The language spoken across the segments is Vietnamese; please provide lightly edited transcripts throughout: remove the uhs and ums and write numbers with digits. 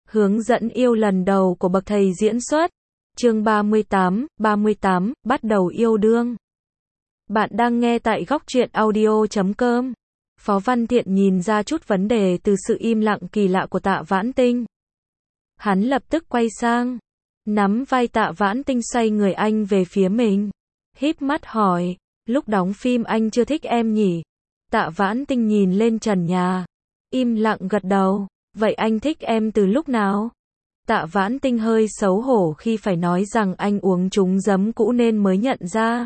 Hướng dẫn yêu lần đầu của bậc thầy diễn xuất. Chương 38, bắt đầu yêu đương. Bạn đang nghe tại góc truyện audio.com. Phó Văn Thiện nhìn ra chút vấn đề từ sự im lặng kỳ lạ của Tạ Vãn Tinh. Hắn lập tức quay sang, nắm vai Tạ Vãn Tinh xoay người anh về phía mình. Híp mắt hỏi, lúc đóng phim anh chưa thích em nhỉ? Tạ Vãn Tinh nhìn lên trần nhà, im lặng gật đầu. Vậy anh thích em từ lúc nào? Tạ Vãn Tinh hơi xấu hổ khi phải nói rằng anh uống trúng giấm cũ nên mới nhận ra.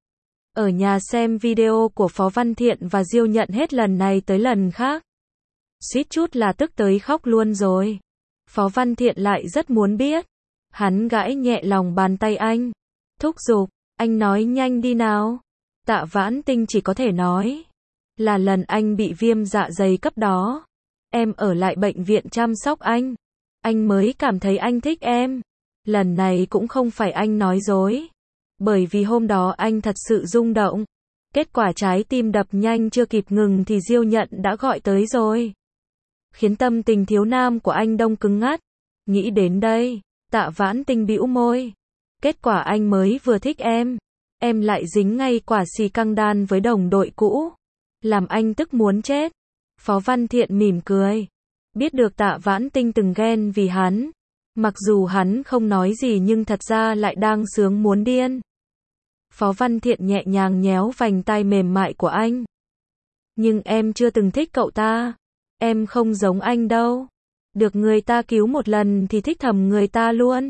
Ở nhà xem video của Phó Văn Thiện và Diêu Nhận hết lần này tới lần khác. Suýt chút là tức tới khóc luôn rồi. Phó Văn Thiện lại rất muốn biết. Hắn gãi nhẹ lòng bàn tay anh. Thúc giục, anh nói nhanh đi nào. Tạ Vãn Tinh chỉ có thể nói là lần anh bị viêm dạ dày cấp đó. Em ở lại bệnh viện chăm sóc anh mới cảm thấy anh thích em. Lần này cũng không phải anh nói dối. Bởi vì hôm đó anh thật sự rung động. Kết quả trái tim đập nhanh chưa kịp ngừng thì Diêu Nhận đã gọi tới rồi. Khiến tâm tình thiếu nam của anh đông cứng ngắt. Nghĩ đến đây, Tạ Vãn Tinh bĩu môi. Kết quả anh mới vừa thích em lại dính ngay quả xì căng đan với đồng đội cũ. Làm anh tức muốn chết. Phó Văn Thiện mỉm cười. Biết được Tạ Vãn Tinh từng ghen vì hắn. Mặc dù hắn không nói gì nhưng thật ra lại đang sướng muốn điên. Phó Văn Thiện nhẹ nhàng nhéo vành tai mềm mại của anh. Nhưng em chưa từng thích cậu ta. Em không giống anh đâu. Được người ta cứu một lần thì thích thầm người ta luôn.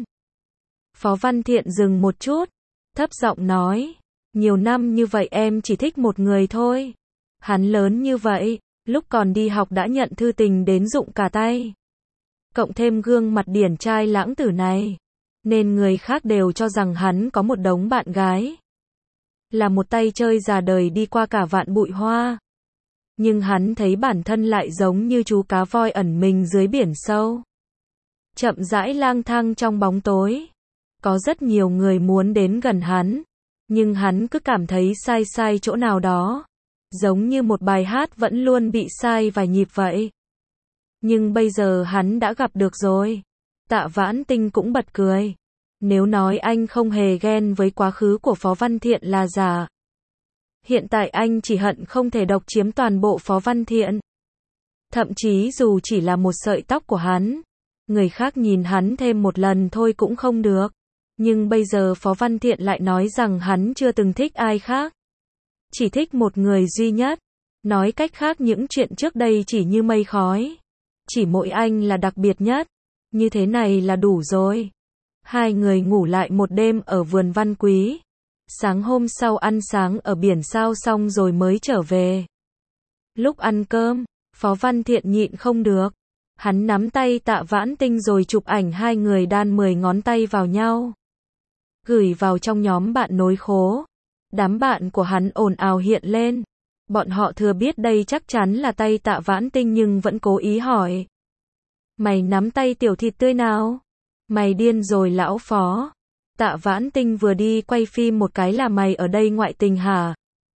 Phó Văn Thiện dừng một chút. Thấp giọng nói. Nhiều năm như vậy em chỉ thích một người thôi. Hắn lớn như vậy. Lúc còn đi học đã nhận thư tình đến rụng cả tay. Cộng thêm gương mặt điển trai lãng tử này. Nên người khác đều cho rằng hắn có một đống bạn gái. Là một tay chơi già đời đi qua cả vạn bụi hoa. Nhưng hắn thấy bản thân lại giống như chú cá voi ẩn mình dưới biển sâu. Chậm rãi lang thang trong bóng tối. Có rất nhiều người muốn đến gần hắn. Nhưng hắn cứ cảm thấy sai chỗ nào đó. Giống như một bài hát vẫn luôn bị sai vài nhịp vậy. Nhưng bây giờ hắn đã gặp được rồi. Tạ Vãn Tinh cũng bật cười. Nếu nói anh không hề ghen với quá khứ của Phó Văn Thiện là giả. Hiện tại anh chỉ hận không thể độc chiếm toàn bộ Phó Văn Thiện. Thậm chí dù chỉ là một sợi tóc của hắn. Người khác nhìn hắn thêm một lần thôi cũng không được. Nhưng bây giờ Phó Văn Thiện lại nói rằng hắn chưa từng thích ai khác. Chỉ thích một người duy nhất. Nói cách khác những chuyện trước đây chỉ như mây khói. Chỉ mỗi anh là đặc biệt nhất. Như thế này là đủ rồi. Hai người ngủ lại một đêm ở vườn Văn Quý. Sáng hôm sau ăn sáng ở biển sao xong rồi mới trở về. Lúc ăn cơm, Phó Văn Thiện nhịn không được. Hắn nắm tay Tạ Vãn Tinh rồi chụp ảnh hai người đan 10 ngón tay vào nhau. Gửi vào trong nhóm bạn nối khố. Đám bạn của hắn ồn ào hiện lên. Bọn họ thừa biết đây chắc chắn là tay Tạ Vãn Tinh nhưng vẫn cố ý hỏi. Mày nắm tay tiểu thịt tươi nào? Mày điên rồi lão Phó. Tạ Vãn Tinh vừa đi quay phim một cái là mày ở đây ngoại tình hả?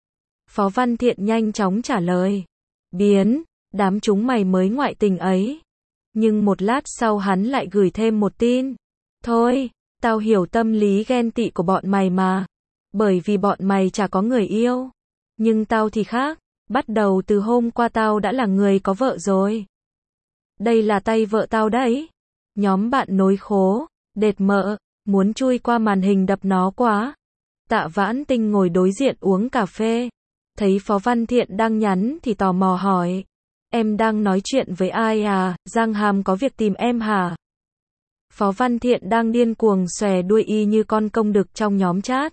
Phó Văn Thiện nhanh chóng trả lời. Biến, đám chúng mày mới ngoại tình ấy. Nhưng một lát sau hắn lại gửi thêm một tin. Thôi, tao hiểu tâm lý ghen tị của bọn mày mà. Bởi vì bọn mày chả có người yêu. Nhưng tao thì khác. Bắt đầu từ hôm qua tao đã là người có vợ rồi. Đây là tay vợ tao đấy. Nhóm bạn nối khố. Đệt mợ. Muốn chui qua màn hình đập nó quá. Tạ Vãn Tinh ngồi đối diện uống cà phê. Thấy Phó Văn Thiện đang nhắn thì tò mò hỏi. Em đang nói chuyện với ai à? Giang Hàm có việc tìm em hả? Phó Văn Thiện đang điên cuồng xòe đuôi y như con công đực trong nhóm chat.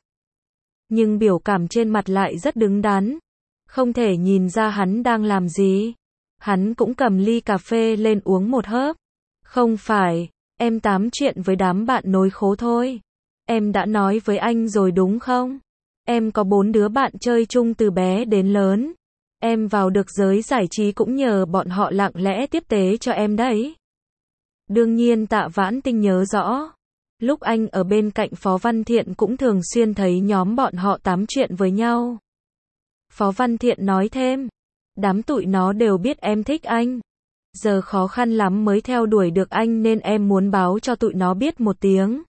Nhưng biểu cảm trên mặt lại rất đứng đắn. Không thể nhìn ra hắn đang làm gì. Hắn cũng cầm ly cà phê lên uống một hớp. Không phải, em tám chuyện với đám bạn nối khố thôi. Em đã nói với anh rồi đúng không? Em có 4 đứa bạn chơi chung từ bé đến lớn. Em vào được giới giải trí cũng nhờ bọn họ lặng lẽ tiếp tế cho em đấy. Đương nhiên Tạ Vãn Tinh nhớ rõ. Lúc anh ở bên cạnh Phó Văn Thiện cũng thường xuyên thấy nhóm bọn họ tám chuyện với nhau. Phó Văn Thiện nói thêm. Đám tụi nó đều biết em thích anh. giờ khó khăn lắm mới theo đuổi được anh nên em muốn báo cho tụi nó biết một tiếng.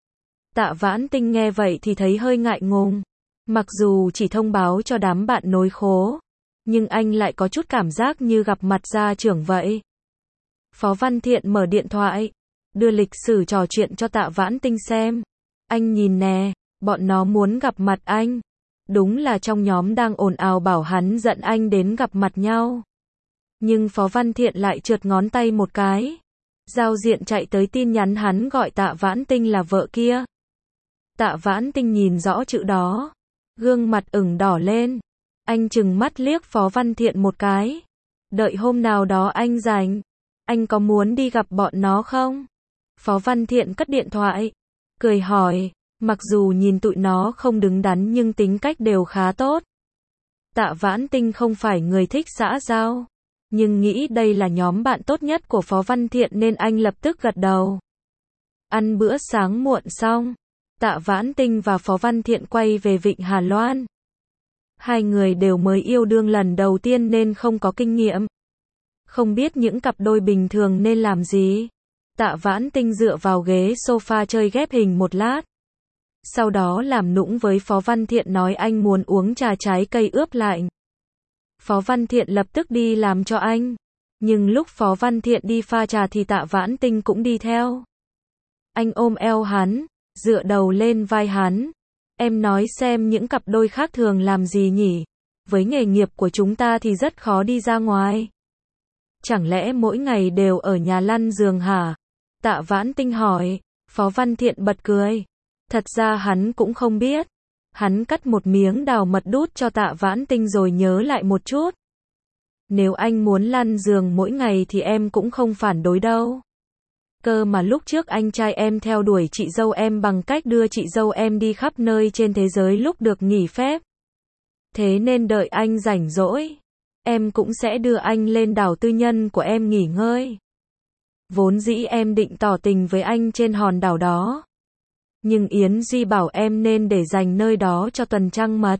Tạ Vãn Tinh nghe vậy thì thấy hơi ngại ngùng. Mặc dù chỉ thông báo cho đám bạn nối khố, nhưng anh lại có chút cảm giác như gặp mặt gia trưởng vậy. Phó Văn Thiện mở điện thoại, đưa lịch sử trò chuyện cho Tạ Vãn Tinh xem. Anh nhìn nè, bọn nó muốn gặp mặt anh. Đúng là trong nhóm đang ồn ào bảo hắn dẫn anh đến gặp mặt nhau. Nhưng Phó Văn Thiện lại trượt ngón tay một cái. Giao diện chạy tới tin nhắn hắn gọi Tạ Vãn Tinh là vợ kia. Tạ Vãn Tinh nhìn rõ chữ đó, gương mặt ửng đỏ lên. Anh trừng mắt liếc Phó Văn Thiện một cái. Đợi hôm nào đó anh rảnh, anh có muốn đi gặp bọn nó không? Phó Văn Thiện cất điện thoại, cười hỏi, mặc dù nhìn tụi nó không đứng đắn nhưng tính cách đều khá tốt. Tạ Vãn Tinh không phải người thích xã giao, nhưng nghĩ đây là nhóm bạn tốt nhất của Phó Văn Thiện nên anh lập tức gật đầu. Ăn bữa sáng muộn xong, Tạ Vãn Tinh và Phó Văn Thiện quay về Vịnh Hà Loan. Hai người đều mới yêu đương lần đầu tiên nên không có kinh nghiệm. Không biết những cặp đôi bình thường nên làm gì. Tạ Vãn Tinh dựa vào ghế sofa chơi ghép hình một lát. Sau đó làm nũng với Phó Văn Thiện nói anh muốn uống trà trái cây ướp lạnh. Phó Văn Thiện lập tức đi làm cho anh. Nhưng lúc Phó Văn Thiện đi pha trà thì Tạ Vãn Tinh cũng đi theo. Anh ôm eo hắn, dựa đầu lên vai hắn. Em nói xem những cặp đôi khác thường làm gì nhỉ? Với nghề nghiệp của chúng ta thì rất khó đi ra ngoài. Chẳng lẽ mỗi ngày đều ở nhà lăn giường hả? Tạ Vãn Tinh hỏi. Phó Văn Thiện bật cười. Thật ra hắn cũng không biết. Hắn cắt một miếng đào mật đút cho Tạ Vãn Tinh rồi nhớ lại một chút. Nếu anh muốn lăn giường mỗi ngày thì em cũng không phản đối đâu. Cơ mà lúc trước anh trai em theo đuổi chị dâu em bằng cách đưa chị dâu em đi khắp nơi trên thế giới lúc được nghỉ phép. Thế nên đợi anh rảnh rỗi, em cũng sẽ đưa anh lên đảo tư nhân của em nghỉ ngơi. Vốn dĩ em định tỏ tình với anh trên hòn đảo đó. Nhưng Yến Duy bảo em nên để dành nơi đó cho tuần trăng mật.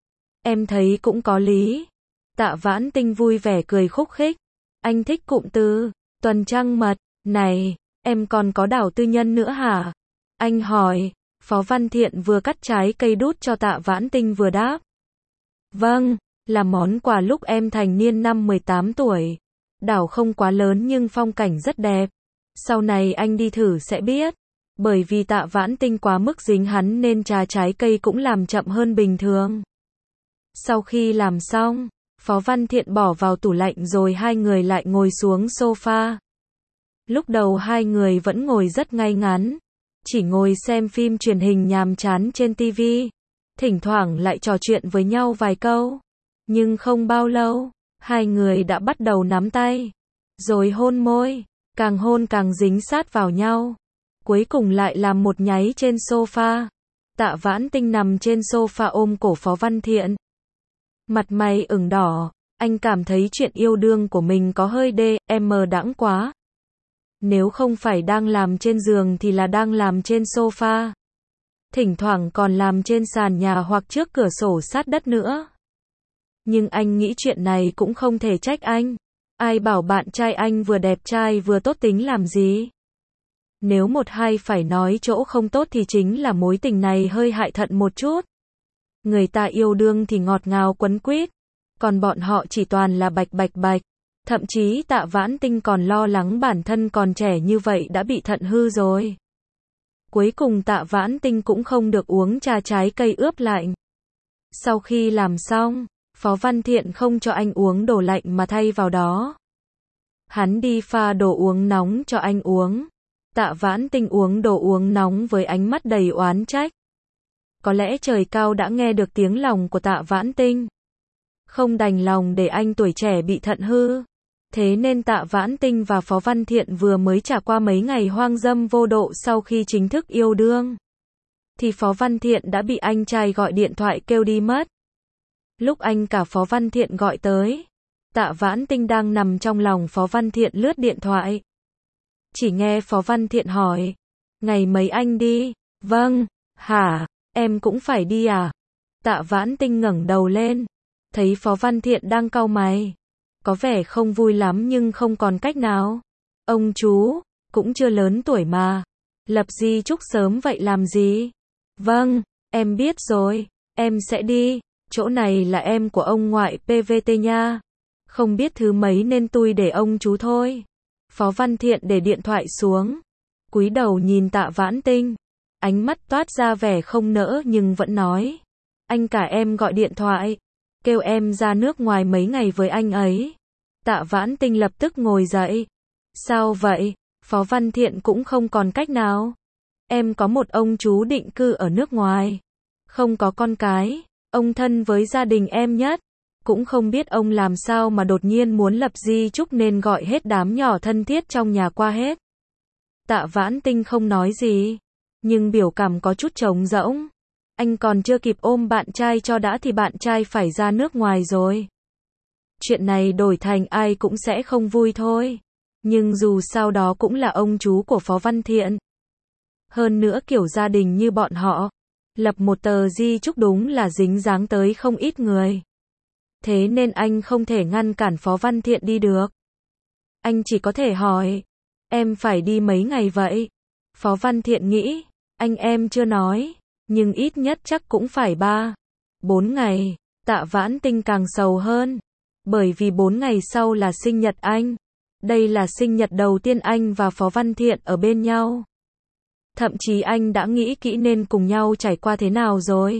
Em thấy cũng có lý. Tạ Vãn Tinh vui vẻ cười khúc khích. Anh thích cụm từ tuần trăng mật này. Em còn có đảo tư nhân nữa hả? Anh hỏi. Phó Văn Thiện vừa cắt trái cây đút cho Tạ Vãn Tinh vừa đáp. Vâng, là món quà lúc em thành niên năm 18 tuổi. Đảo không quá lớn nhưng phong cảnh rất đẹp. Sau này anh đi thử sẽ biết. Bởi vì Tạ Vãn Tinh quá mức dính hắn nên trà trái cây cũng làm chậm hơn bình thường. Sau khi làm xong, Phó Văn Thiện bỏ vào tủ lạnh rồi hai người lại ngồi xuống sofa. Lúc đầu hai người vẫn ngồi rất ngay ngắn, chỉ ngồi xem phim truyền hình nhàm chán trên TV, thỉnh thoảng lại trò chuyện với nhau vài câu. Nhưng không bao lâu, hai người đã bắt đầu nắm tay, rồi hôn môi, càng hôn càng dính sát vào nhau. Cuối cùng lại làm một nháy trên sofa. Tạ Vãn Tinh nằm trên sofa ôm cổ Phó Văn Thiện. Mặt mày ửng đỏ, anh cảm thấy chuyện yêu đương của mình có hơi đãng quá. Nếu không phải đang làm trên giường thì là đang làm trên sofa. Thỉnh thoảng còn làm trên sàn nhà hoặc trước cửa sổ sát đất nữa. Nhưng anh nghĩ chuyện này cũng không thể trách anh. Ai bảo bạn trai anh vừa đẹp trai vừa tốt tính làm gì? Nếu một hai phải nói chỗ không tốt thì chính là mối tình này hơi hại thận một chút. Người ta yêu đương thì ngọt ngào quấn quýt, còn bọn họ chỉ toàn là bạch. Thậm chí Tạ Vãn Tinh còn lo lắng bản thân còn trẻ như vậy đã bị thận hư rồi. Cuối cùng Tạ Vãn Tinh cũng không được uống trà trái cây ướp lạnh. Sau khi làm xong, Phó Văn Thiện không cho anh uống đồ lạnh mà thay vào đó. Hắn đi pha đồ uống nóng cho anh uống. Tạ Vãn Tinh uống đồ uống nóng với ánh mắt đầy oán trách. Có lẽ trời cao đã nghe được tiếng lòng của Tạ Vãn Tinh. Không đành lòng để anh tuổi trẻ bị thận hư. Thế nên Tạ Vãn Tinh và Phó Văn Thiện vừa mới trải qua mấy ngày hoang dâm vô độ sau khi chính thức yêu đương. Thì Phó Văn Thiện đã bị anh trai gọi điện thoại kêu đi mất. Lúc anh cả Phó Văn Thiện gọi tới, Tạ Vãn Tinh đang nằm trong lòng Phó Văn Thiện lướt điện thoại. Chỉ nghe Phó Văn Thiện hỏi, ngày mấy anh đi? Vâng, hả, em cũng phải đi à? Tạ Vãn Tinh ngẩng đầu lên, thấy Phó Văn Thiện đang cau mày. có vẻ không vui lắm nhưng không còn cách nào. Ông chú, cũng chưa lớn tuổi mà. Lập di chúc sớm vậy làm gì? Vâng, em biết rồi, em sẽ đi. Chỗ này là em của ông ngoại PVT nha. Không biết thứ mấy nên tui để ông chú thôi. Phó Văn Thiện để điện thoại xuống, cúi đầu nhìn Tạ Vãn Tinh, ánh mắt toát ra vẻ không nỡ nhưng vẫn nói. Anh cả em gọi điện thoại, kêu em ra nước ngoài mấy ngày với anh ấy. Tạ Vãn Tinh lập tức ngồi dậy. Sao vậy? Phó Văn Thiện cũng không còn cách nào. Em có một ông chú định cư ở nước ngoài, không có con cái, ông thân với gia đình em nhất. Cũng không biết ông làm sao mà đột nhiên muốn lập di chúc nên gọi hết đám nhỏ thân thiết trong nhà qua hết. Tạ Vãn Tinh không nói gì, nhưng biểu cảm có chút trống rỗng. Anh còn chưa kịp ôm bạn trai cho đã thì bạn trai phải ra nước ngoài rồi. Chuyện này đổi thành ai cũng sẽ không vui thôi. Nhưng dù sao đó cũng là ông chú của Phó Văn Thiện. Hơn nữa kiểu gia đình như bọn họ, lập một tờ di chúc đúng là dính dáng tới không ít người. Thế nên anh không thể ngăn cản Phó Văn Thiện đi được. Anh chỉ có thể hỏi, em phải đi mấy ngày vậy? Phó Văn Thiện nghĩ, anh em chưa nói, nhưng ít nhất chắc cũng phải 3-4 ngày. Tạ Vãn Tinh càng sầu hơn, bởi vì 4 ngày sau là sinh nhật anh. Đây là sinh nhật đầu tiên anh và Phó Văn Thiện ở bên nhau. Thậm chí anh đã nghĩ kỹ nên cùng nhau trải qua thế nào rồi.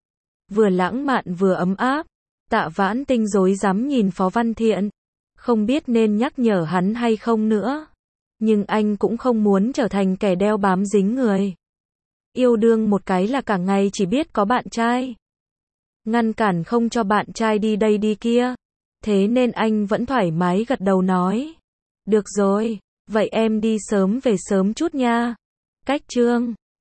Vừa lãng mạn vừa ấm áp. Tạ Vãn Tinh rối rắm nhìn Phó Văn Thiện, không biết nên nhắc nhở hắn hay không nữa. Nhưng anh cũng không muốn trở thành kẻ đeo bám dính người. Yêu đương một cái là cả ngày chỉ biết có bạn trai. Ngăn cản không cho bạn trai đi đây đi kia. Thế nên anh vẫn thoải mái gật đầu nói. Được rồi, vậy em đi sớm về sớm chút nha. Cách chương